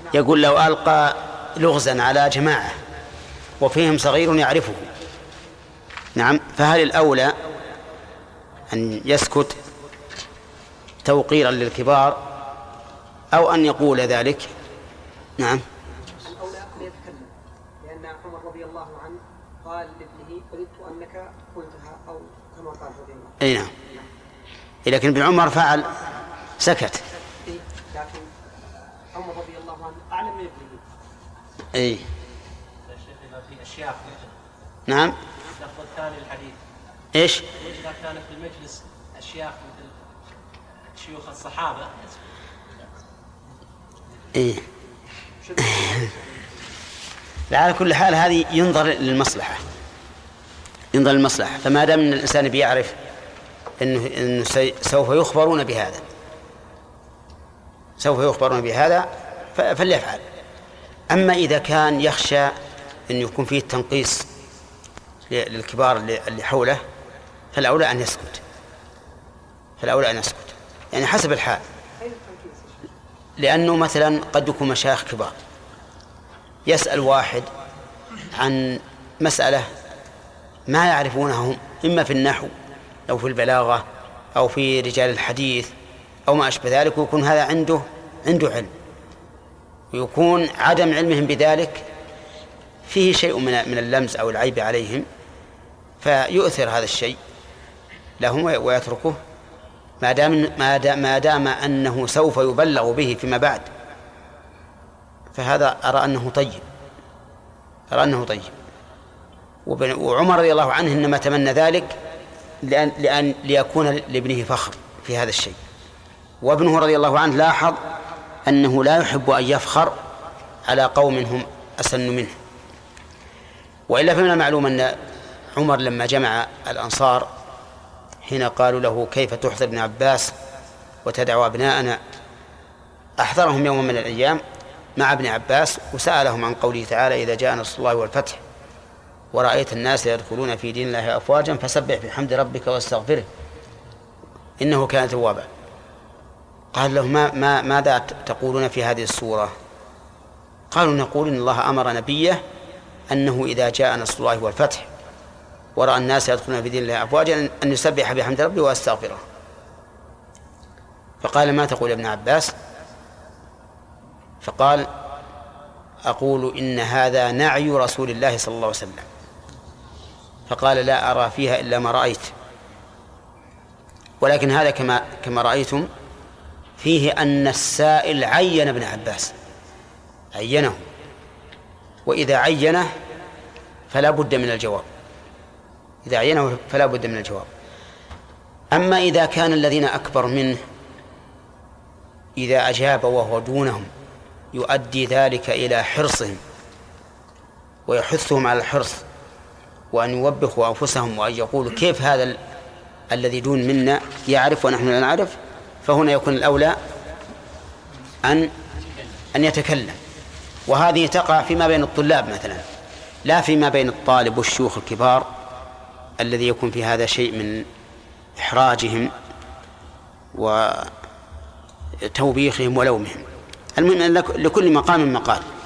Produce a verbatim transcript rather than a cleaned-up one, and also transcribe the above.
يقول لو ألقى لغزا على جماعة وفيهم صغير يعرفه، نعم، فهل الأولى أن يسكت توقيرا للكبار أو أن يقول ذلك؟ نعم، الأولى أن يتكلم، لأن عمر رضي الله عنه قال لابنه قلت أنك قلتها أو كما قال رضي الله. أي نعم، لكن ابن عمر فعل سكت. لكن عمر رضي الله عنه أعلم من ابنه. أي في أشياء نعم. اللفظ الثاني الحديث إيش؟ إذا كان في المجلس أشياء مثل شيوخ الصحابة. إيه. على كل حال هذه ينظر للمصلحة، ينظر للمصلحة، فما دام أن الإنسان بيعرف إنه, إنه سوف يخبرون بهذا سوف يخبرون بهذا فليفعل. أما إذا كان يخشى أن يكون فيه تنقيص للكبار اللي حوله فالأولى أن يسكت، فالأولى أن يسكت يعني حسب الحال. لأنه مثلا قد يكون مشايخ كبار يسأل واحد عن مسألة ما يعرفونها هم، إما في النحو أو في البلاغة أو في رجال الحديث أو ما أشبه ذلك، ويكون هذا عنده عنده علم، ويكون عدم علمهم بذلك فيه شيء من من اللمز أو العيب عليهم، فيؤثر هذا الشيء لهم ويتركه ما دام ما دام أنه سوف يبلغ به فيما بعد. فهذا أرى أنه طيب، أرى أنه طيب. وعمر رضي الله عنه إنما تمنى ذلك لأن, لأن ليكون لابنه فخر في هذا الشيء. وابنه رضي الله عنه لاحظ أنه لا يحب أن يفخر على قوم هم أسن منه. وإلا فمن المعلوم أن عمر لما جمع الأنصار حين قالوا له كيف تحضر ابن عباس وتدعو أبناءنا، أحضرهم يوم من الأيام مع ابن عباس وسألهم عن قوله تعالى إذا جاء نصر الله والفتح ورأيت الناس يدخلون في دين الله أفواجا فسبح بحمد ربك واستغفره إنه كان توابا. قال له ما ما ماذا تقولون في هذه السورة؟ قالوا نقول إن الله أمر نبيه أنه إذا جاء نصر الله والفتح ورأى الناس يدخلون في دين الله أفواجا أن يسبح بحمد ربه واستغفره. فقال ما تقول يا ابن عباس؟ فقال أقول إن هذا نعي رسول الله صلى الله عليه وسلم. فقال لا أرى فيها إلا ما رأيت، ولكن هذا كما كما رأيتم فيه أن السائل عين ابن عباس، عينه، وإذا عينه فلا بد من الجواب، إذا عينه فلا بد من الجواب. أما إذا كان الذين أكبر منه إذا أجاب وهو دونهم يؤدي ذلك إلى حرصهم ويحثهم على الحرص وأن يوبخوا أنفسهم وأن يقولوا كيف هذا ال... الذي دون منا يعرف ونحن لا نعرف، فهنا يكون الأولى أن أن يتكلم. وهذه تقع فيما بين الطلاب مثلا، لا فيما بين الطالب والشيوخ الكبار الذي يكون في هذا شيء من إحراجهم وتوبيخهم ولومهم. المهم لكل مقام مقال.